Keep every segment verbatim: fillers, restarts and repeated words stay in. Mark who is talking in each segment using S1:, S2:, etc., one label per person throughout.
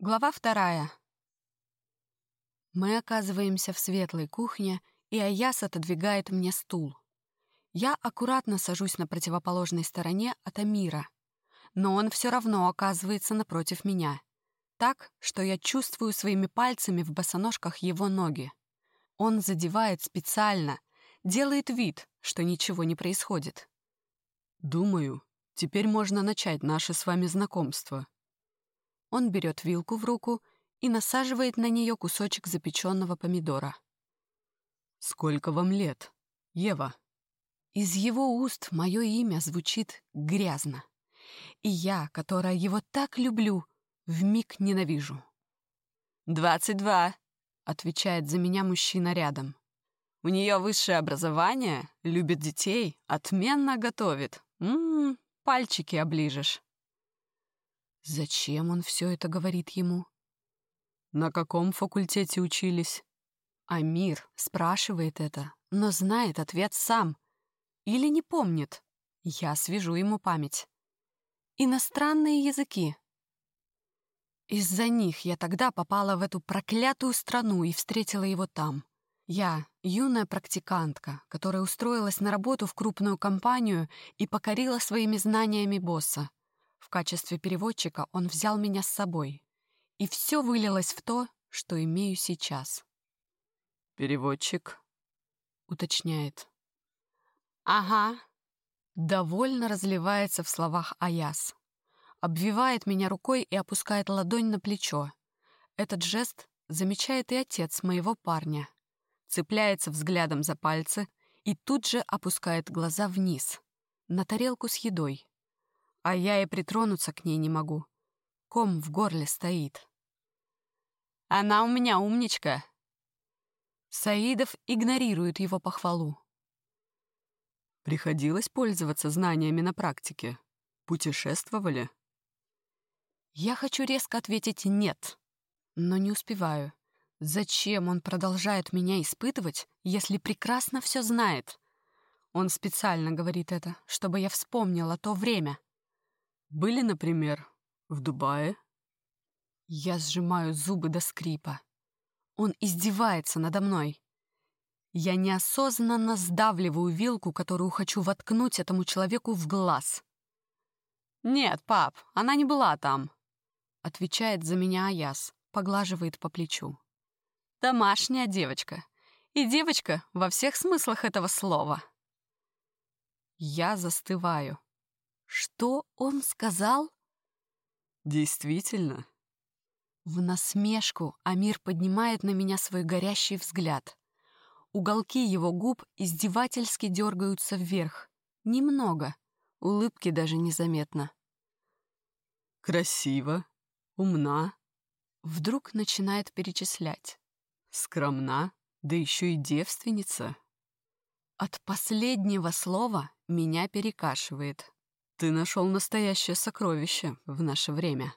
S1: Глава вторая. Мы оказываемся в светлой кухне, и Аяс отодвигает мне стул. Я аккуратно сажусь на противоположной стороне от Амира, но он все равно оказывается напротив меня, так, что я чувствую своими пальцами в босоножках его ноги. Он задевает специально, делает вид, что ничего не происходит.
S2: «Думаю, теперь можно начать наше с вами знакомство».
S1: Он берет вилку в руку и насаживает на нее кусочек запеченного помидора.
S2: «Сколько вам лет, Ева?»
S1: Из его уст мое имя звучит грязно. И я, которая его так люблю, вмиг ненавижу.
S2: «Двадцать два»,
S1: — отвечает за меня мужчина рядом.
S2: «У нее высшее образование, любит детей, отменно готовит. М-м, пальчики оближешь».
S1: Зачем он все это говорит ему?
S2: «На каком факультете учились?»
S1: Амир спрашивает это, но знает ответ сам. Или не помнит. Я свяжу ему память. Иностранные языки. Из-за них я тогда попала в эту проклятую страну и встретила его там. Я — юная практикантка, которая устроилась на работу в крупную компанию и покорила своими знаниями босса. В качестве переводчика он взял меня с собой. И все вылилось в то, что имею сейчас.
S2: «Переводчик?»
S1: — уточняет.
S2: «Ага».
S1: Довольно разливается в словах Аяс. Обвивает меня рукой и опускает ладонь на плечо. Этот жест замечает и отец моего парня. Цепляется взглядом за пальцы и тут же опускает глаза вниз, на тарелку с едой. А я и притронуться к ней не могу. Ком в горле стоит.
S2: «Она у меня умничка».
S1: Саидов игнорирует его похвалу.
S2: «Приходилось пользоваться знаниями на практике? Путешествовали?»
S1: Я хочу резко ответить «нет», но не успеваю. Зачем он продолжает меня испытывать, если прекрасно все знает? Он специально говорит это, чтобы я вспомнила то время.
S2: «Были, например, в Дубае?»
S1: Я сжимаю зубы до скрипа. Он издевается надо мной. Я неосознанно сдавливаю вилку, которую хочу воткнуть этому человеку в глаз.
S2: «Нет, пап, она не была там»,
S1: — отвечает за меня Аяс, поглаживает по плечу.
S2: «Домашняя девочка. И девочка во всех смыслах этого слова».
S1: Я застываю. Что он сказал?
S2: «Действительно?»
S1: В насмешку Амир поднимает на меня свой горящий взгляд. Уголки его губ издевательски дергаются вверх. Немного. Улыбки даже незаметно.
S2: «Красиво, умна».
S1: Вдруг начинает перечислять.
S2: «Скромна, да еще и девственница».
S1: От последнего слова меня перекашивает.
S2: «Ты нашел настоящее сокровище в наше время».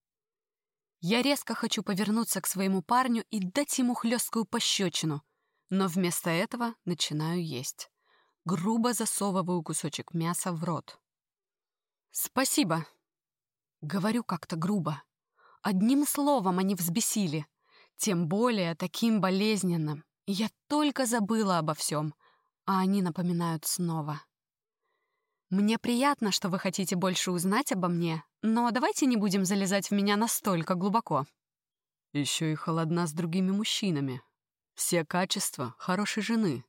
S1: Я резко хочу повернуться к своему парню и дать ему хлесткую пощечину, но вместо этого начинаю есть. Грубо засовываю кусочек мяса в рот. «Спасибо!» Говорю как-то грубо. Одним словом они взбесили. Тем более таким болезненным. И я только забыла обо всем, а они напоминают снова. «Мне приятно, что вы хотите больше узнать обо мне, но давайте не будем залезать в меня настолько глубоко».
S2: Еще и холодна с другими мужчинами. Все качества хорошей жены.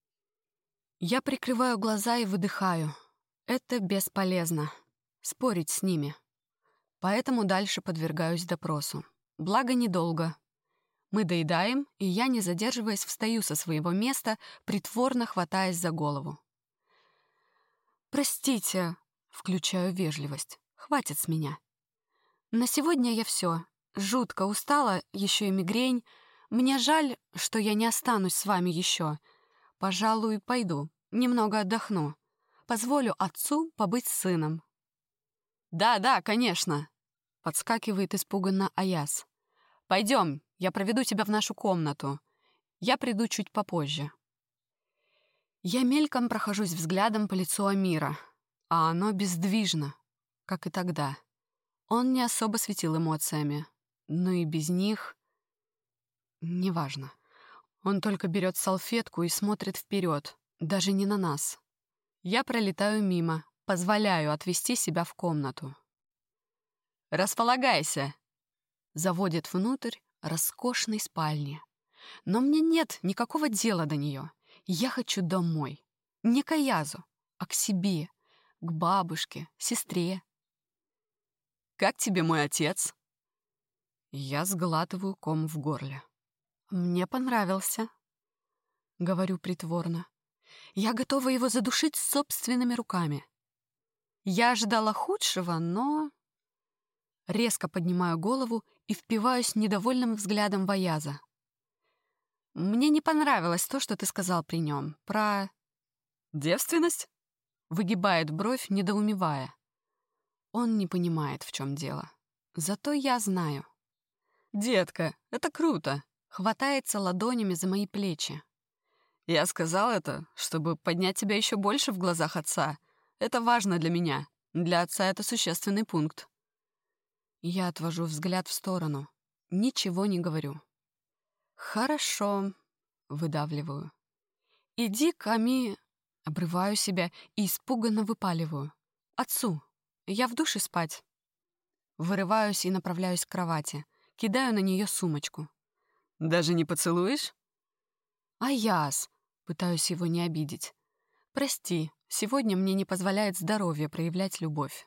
S1: Я прикрываю глаза и выдыхаю. Это бесполезно. Спорить с ними. Поэтому дальше подвергаюсь допросу. Благо, недолго. Мы доедаем, и я, не задерживаясь, встаю со своего места, притворно хватаясь за голову. «Простите», — включаю вежливость. «Хватит с меня. На сегодня я все. Жутко устала, еще и мигрень. Мне жаль, что я не останусь с вами еще. Пожалуй, пойду, немного отдохну. Позволю отцу побыть с сыном».
S2: «Да, да, конечно»,
S1: — подскакивает испуганно Аяс.
S2: «Пойдем, я проведу тебя в нашу комнату. Я приду чуть попозже».
S1: Я мельком прохожусь взглядом по лицу Амира, а оно бездвижно, как и тогда. Он не особо светил эмоциями. но и без них... Неважно. Он только берет салфетку и смотрит вперед, даже не на нас. Я пролетаю мимо, позволяю отвести себя в комнату. «Располагайся!» Заводит внутрь роскошной спальни. Но мне нет никакого дела до нее. Я хочу домой. Не к Аязу, а к себе, к бабушке, сестре. «Как тебе мой отец?» Я сглатываю ком в горле. «Мне понравился», — говорю притворно. «Я готова его задушить собственными руками. Я ожидала худшего, но...» Резко поднимаю голову и впиваюсь недовольным взглядом в Аяза. «Мне не понравилось то, что ты сказал при нем. Про...» «Девственность?» — выгибает бровь, недоумевая. Он не понимает, в чем дело. Зато я знаю. «Детка, это круто!» — хватается ладонями за мои плечи. «Я сказал это, чтобы поднять тебя еще больше в глазах отца. Это важно для меня. Для отца это существенный пункт». Я отвожу взгляд в сторону. Ничего не говорю. «Хорошо», — выдавливаю. «Иди к Ами...» Обрываю себя и испуганно выпаливаю. «Отцу, я в душе спать». Вырываюсь и направляюсь к кровати. Кидаю на нее сумочку. «Даже не поцелуешь?» «Аяз», — пытаюсь его не обидеть. «Прости, сегодня мне не позволяет здоровье проявлять любовь».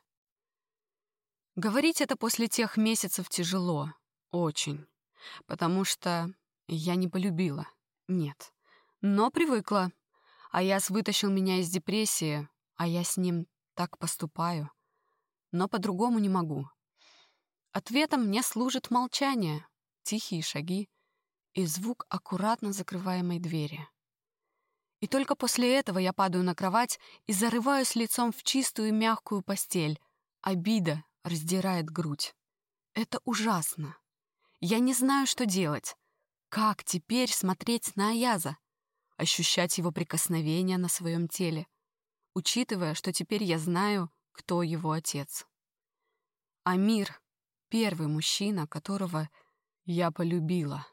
S1: Говорить это после тех месяцев тяжело. Очень. Потому что я не полюбила. Нет. Но привыкла. Аяз вытащил меня из депрессии, а я с ним так поступаю. Но по-другому не могу. Ответом мне служит молчание, тихие шаги и звук аккуратно закрываемой двери. И только после этого я падаю на кровать и зарываюсь лицом в чистую мягкую постель. Обида раздирает грудь. Это ужасно. Я не знаю, что делать. Как теперь смотреть на Аяза? Ощущать его прикосновения на своем теле, учитывая, что теперь я знаю, кто его отец. Амир — первый мужчина, которого я полюбила.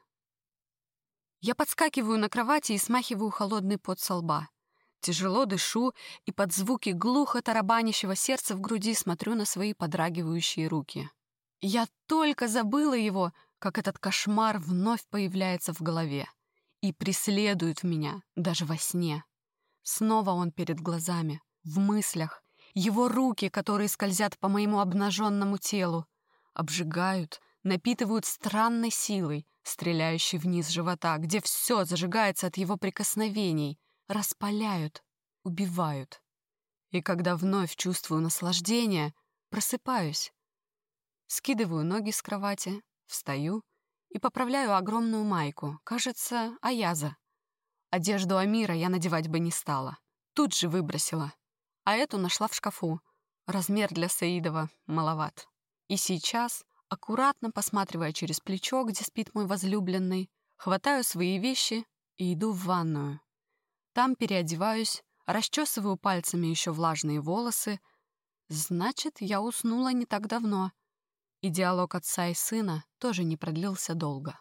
S1: Я подскакиваю на кровати и смахиваю холодный пот со лба. Тяжело дышу и под звуки глухо тарабанящего сердца в груди смотрю на свои подрагивающие руки. Я только забыла его, как этот кошмар вновь появляется в голове и преследует меня даже во сне. Снова он перед глазами, в мыслях. Его руки, которые скользят по моему обнаженному телу, обжигают, напитывают странной силой, стреляющей вниз живота, где все зажигается от его прикосновений, распаляют, убивают. И когда вновь чувствую наслаждение, просыпаюсь. Скидываю ноги с кровати, встаю и поправляю огромную майку, кажется, Аяза. Одежду Амира я надевать бы не стала. Тут же выбросила. А эту нашла в шкафу. Размер для Саидова маловат. И сейчас, аккуратно посматривая через плечо, где спит мой возлюбленный, хватаю свои вещи и иду в ванную. Там переодеваюсь, расчесываю пальцами еще влажные волосы. Значит, я уснула не так давно. И диалог отца и сына тоже не продлился долго.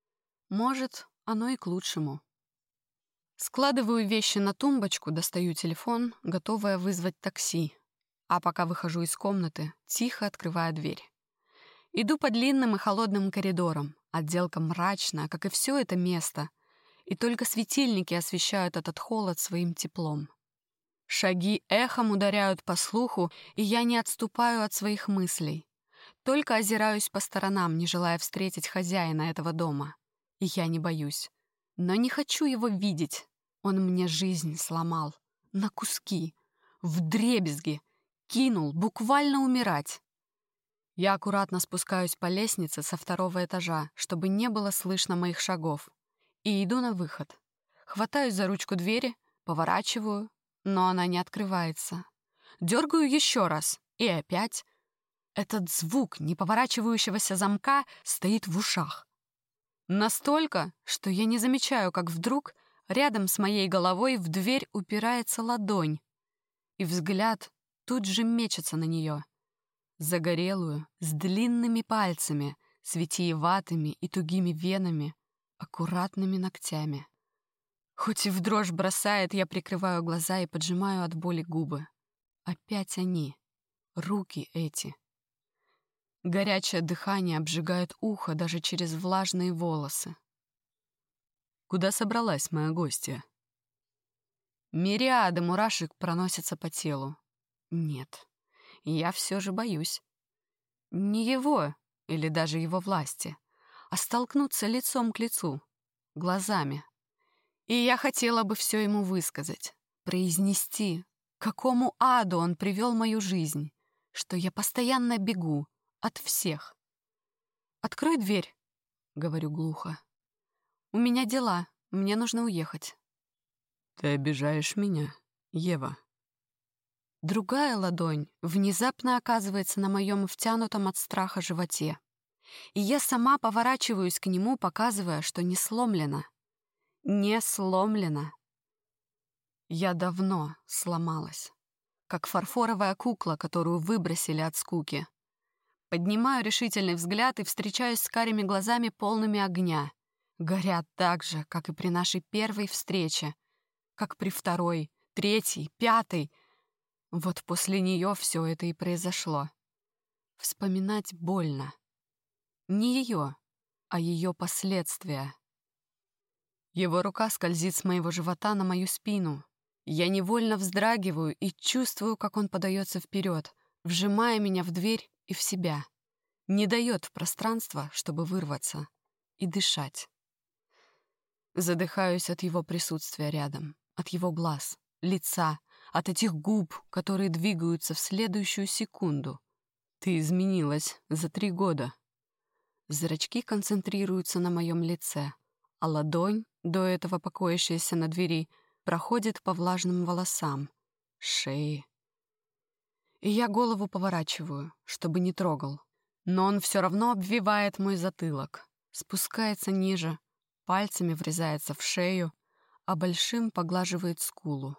S1: Может, оно и к лучшему. Складываю вещи на тумбочку, достаю телефон, готовая вызвать такси. А пока выхожу из комнаты, тихо открываю дверь. Иду по длинным и холодным коридорам. Отделка мрачная, как и все это место. И только светильники освещают этот холод своим теплом. Шаги эхом ударяют по слуху, и я не отступаю от своих мыслей. Только озираюсь по сторонам, не желая встретить хозяина этого дома. И я не боюсь. Но не хочу его видеть. Он мне жизнь сломал. На куски. Вдребезги. Кинул, буквально умирать. Я аккуратно спускаюсь по лестнице со второго этажа, чтобы не было слышно моих шагов. И иду на выход. Хватаюсь за ручку двери, поворачиваю, но она не открывается. Дергаю еще раз. И опять. Этот звук неповорачивающегося замка стоит в ушах. Настолько, что я не замечаю, как вдруг рядом с моей головой в дверь упирается ладонь, и взгляд тут же мечется на нее. Загорелую, с длинными пальцами, с витиеватыми и тугими венами, аккуратными ногтями. Хоть и в дрожь бросает, я прикрываю глаза и поджимаю от боли губы. Опять они, руки эти. Горячее дыхание обжигает ухо даже через влажные волосы.
S2: Куда собралась моя гостья?
S1: Мириады мурашек проносятся по телу. Нет, я все же боюсь. Не его или даже его власти, а столкнуться лицом к лицу, глазами. И я хотела бы все ему высказать, произнести, к какому аду он привел мою жизнь, что я постоянно бегу от всех. «Открой дверь», — говорю глухо. «У меня дела, мне нужно уехать».
S2: Ты обижаешь меня, Ева.
S1: Другая ладонь внезапно оказывается на моем втянутом от страха животе. И я сама поворачиваюсь к нему, показывая, что не сломлена. Не сломлена. Я давно сломалась, как фарфоровая кукла, которую выбросили от скуки. Поднимаю решительный взгляд и встречаюсь с карими глазами, полными огня. Горят так же, как и при нашей первой встрече, как при второй, третьей, пятой. Вот после нее все это и произошло. Вспоминать больно. Не ее, а ее последствия. Его рука скользит с моего живота на мою спину. Я невольно вздрагиваю и чувствую, как он подается вперед, вжимая меня в дверь и в себя. Не дает пространства, чтобы вырваться и дышать. Задыхаюсь от его присутствия рядом, от его глаз, лица, от этих губ, которые двигаются в следующую секунду.
S2: Ты изменилась за три года.
S1: Зрачки концентрируются на моем лице, а ладонь, до этого покоящаяся на двери, проходит по влажным волосам, шее. И я голову поворачиваю, чтобы не трогал. Но он все равно обвивает мой затылок, спускается ниже, пальцами врезается в шею, а большим поглаживает скулу.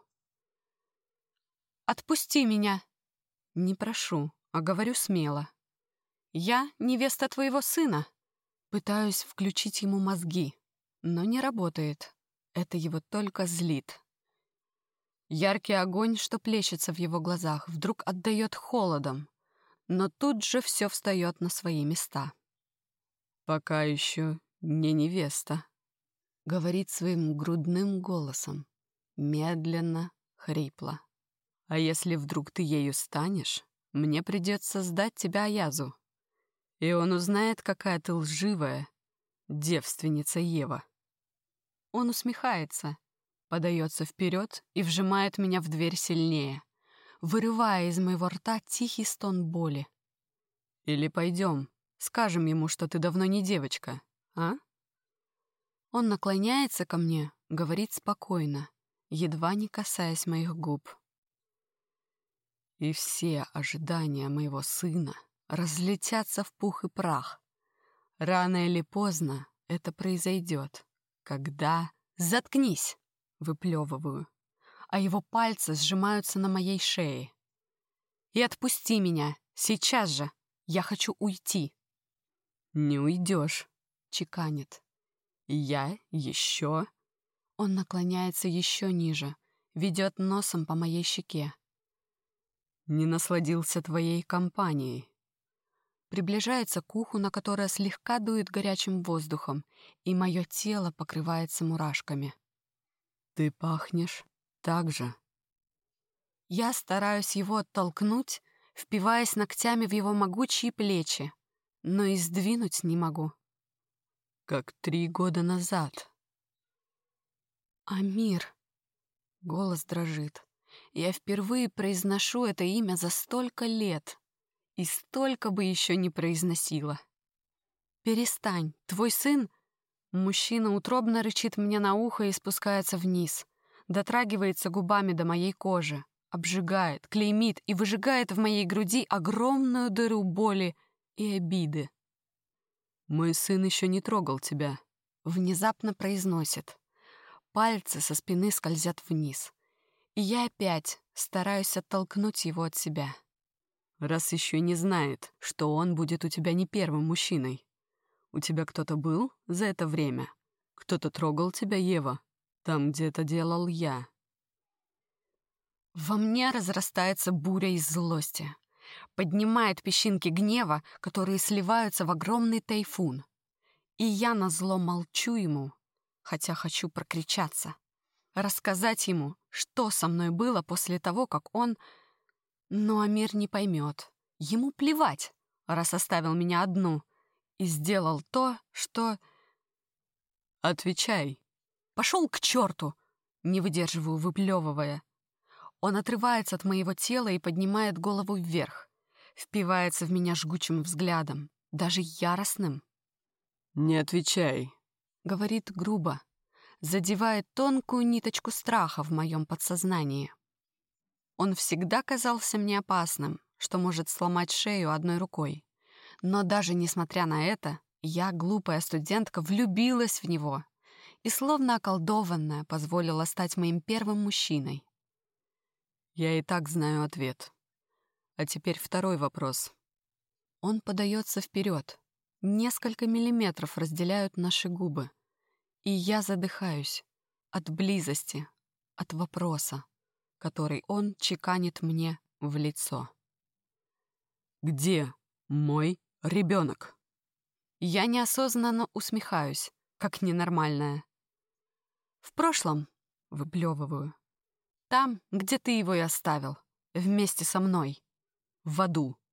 S1: «Отпусти меня!» Не прошу, а говорю смело. «Я невеста твоего сына!» Пытаюсь включить ему мозги, но не работает. Это его только злит. Яркий огонь, что плещется в его глазах, вдруг отдает холодом, но тут же все встает на свои места.
S2: «Пока еще не невеста»,
S1: — говорит своим грудным голосом, медленно, хрипло.
S2: «А если вдруг ты ею станешь, мне придется сдать тебя Аязу, и он узнает, какая ты лживая девственница Ева».
S1: Он усмехается, подается вперед и вжимает меня в дверь сильнее, вырывая из моего рта тихий стон боли.
S2: «Или пойдем, скажем ему, что ты давно не девочка, а?»
S1: Он наклоняется ко мне, говорит спокойно, едва не касаясь моих губ.
S2: «И все ожидания моего сына разлетятся в пух и прах. Рано или поздно это произойдет, когда...»
S1: «Заткнись!» — выплевываю, а его пальцы сжимаются на моей шее. «И отпусти меня, сейчас же! Я хочу уйти!»
S2: «Не уйдешь»,
S1: — чеканит.
S2: «Я еще...»
S1: Он наклоняется еще ниже, ведет носом по моей щеке.
S2: «Не насладился твоей компанией».
S1: Приближается к уху, на которое слегка дует горячим воздухом, и мое тело покрывается мурашками.
S2: «Ты пахнешь так же».
S1: Я стараюсь его оттолкнуть, впиваясь ногтями в его могучие плечи, но и сдвинуть не могу.
S2: «Как три года назад».
S1: «Амир». Голос дрожит. Я впервые произношу это имя за столько лет. И столько бы еще не произносила. «Перестань, твой сын...» Мужчина утробно рычит мне на ухо и спускается вниз. Дотрагивается губами до моей кожи. Обжигает, клеймит и выжигает в моей груди огромную дыру боли и обиды.
S2: «Мой сын еще не трогал тебя»,
S1: — внезапно произносит. Пальцы со спины скользят вниз. И я опять стараюсь оттолкнуть его от себя.
S2: «Раз еще не знает, что он будет у тебя не первым мужчиной». У тебя кто-то был за это время? Кто-то трогал тебя, Ева? Там, где это делал я?»
S1: Во мне разрастается буря из злости. Поднимает песчинки гнева, которые сливаются в огромный тайфун. И я назло молчу ему, хотя хочу прокричаться. Рассказать ему, что со мной было после того, как он... Но Амир не поймет. Ему плевать, раз оставил меня одну, и сделал то, что...
S2: «Отвечай!»
S1: Пошел к черту! Не выдерживаю, выплевывая. Он отрывается от моего тела и поднимает голову вверх. Впивается в меня жгучим взглядом, даже яростным.
S2: «Не отвечай!»
S1: — говорит грубо, задевает тонкую ниточку страха в моем подсознании. Он всегда казался мне опасным, что может сломать шею одной рукой. Но даже несмотря на это, я, глупая студентка, влюбилась в него и, словно околдованная, позволила стать моим первым мужчиной.
S2: Я и так знаю ответ. А теперь второй вопрос.
S1: Он подается вперед. Несколько миллиметров разделяют наши губы. И я задыхаюсь от близости, от вопроса, который он чеканит мне в лицо.
S2: «Где мой ребенок?»
S1: Я неосознанно усмехаюсь, как ненормальная. «В прошлом», — выплевываю, — «там, где ты его и оставил, вместе со мной, в аду».